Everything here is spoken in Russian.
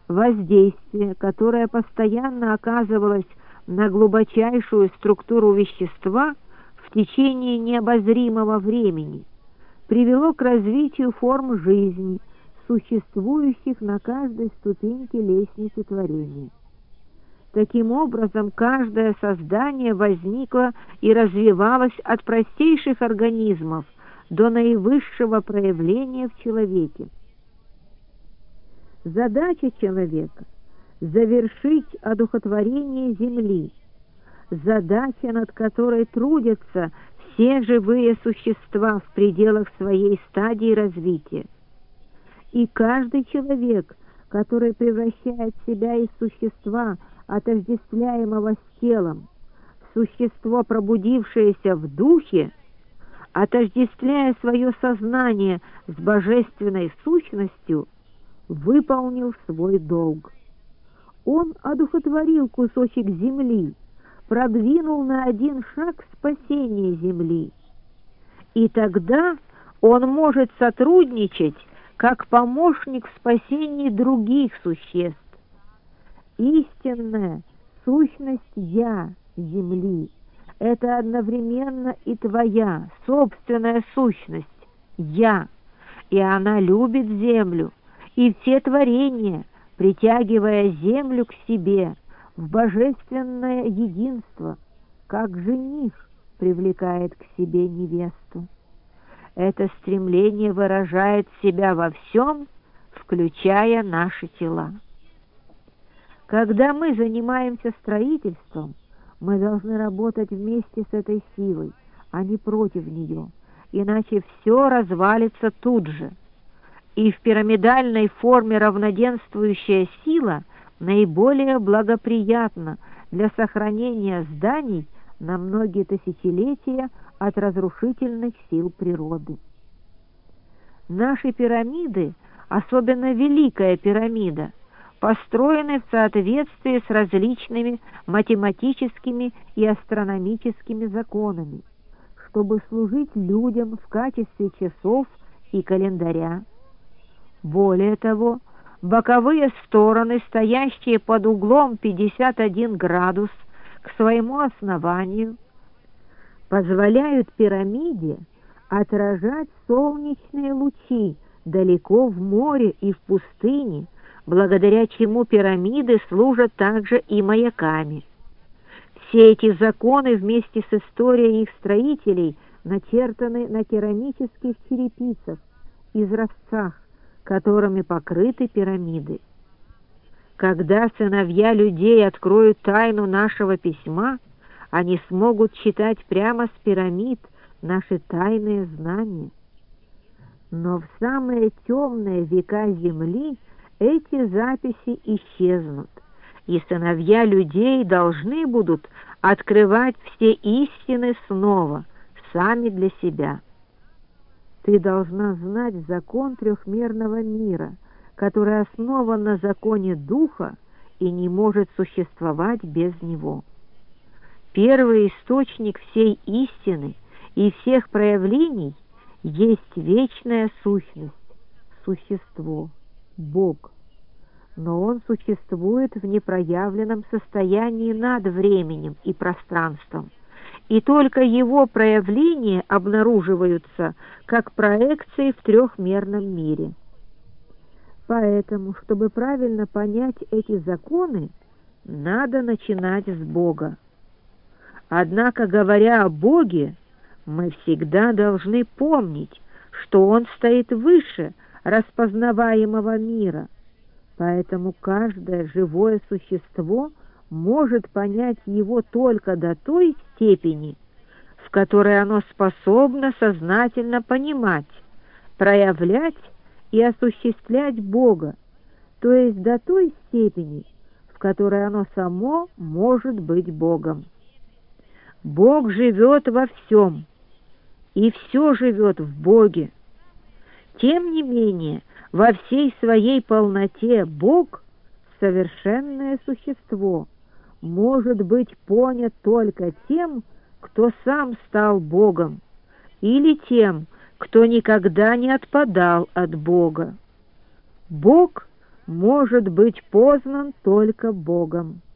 Воздействие, которое постоянно оказывалось на глубочайшую структуру вещества в течение необозримого времени, привело к развитию форм жизни, существующих на каждой ступеньке лестницы творения. Таким образом, каждое создание возникло и развивалось от простейших организмов до наивысшего проявления в человеке. Задача человека — завершить одухотворение Земли, задача, над которой трудятся все живые существа в пределах своей стадии развития. И каждый человек, который превращает себя из существа, отождествляемого с телом, в существо, пробудившееся в духе, отождествляя свое сознание с божественной сущностью, выполнил свой долг. Он одухотворил кусочек земли, продвинул на один шаг спасение земли. И тогда он может сотрудничать как помощник в спасении других существ. Истинная сущность «Я» земли — это одновременно и твоя собственная сущность «Я», и она любит землю и все творения, притягивая землю к себе в божественное единство, как жених привлекает к себе невесту. Это стремление выражает себя во всем, включая наши тела. Когда мы занимаемся строительством, мы должны работать вместе с этой силой, а не против нее, иначе все развалится тут же. И в пирамидальной форме равноденствующая сила наиболее благоприятна для сохранения зданий на многие тысячелетия от разрушительных сил природы. Наши пирамиды, особенно Великая пирамида, построены в соответствии с различными математическими и астрономическими законами, чтобы служить людям в качестве часов и календаря. Более того, боковые стороны, стоящие под углом 51 градус к своему основанию, позволяют пирамиде отражать солнечные лучи далеко в море и в пустыне, благодаря чему пирамиды служат также и маяками. Все эти законы вместе с историей их строителей начертаны на керамических черепицах, изразцах, которыми покрыты пирамиды. Когда сыновья людей откроют тайну нашего письма, они смогут читать прямо с пирамид наши тайные знания. Но в самые темные века Земли эти записи исчезнут, и сыновья людей должны будут открывать все истины снова, сами для себя. Ты должна знать закон трехмерного мира, который основан на законе Духа и не может существовать без него. Первый источник всей истины и всех проявлений есть вечная сущность, существо, Бог. Но Он существует в непроявленном состоянии над временем и пространством, и только Его проявления обнаруживаются как проекции в трехмерном мире. Поэтому, чтобы правильно понять эти законы, надо начинать с Бога. Однако, говоря о Боге, мы всегда должны помнить, что Он стоит выше распознаваемого мира, поэтому каждое живое существо может понять Его только до той степени, в которой оно способно сознательно понимать, проявлять и осуществлять Бога, то есть до той степени, в которой оно само может быть Богом. Бог живет во всем, и все живет в Боге. Тем не менее, во всей своей полноте Бог, совершенное существо, может быть понят только тем, кто сам стал Богом, или тем, кто никогда не отпадал от Бога. Бог может быть познан только Богом.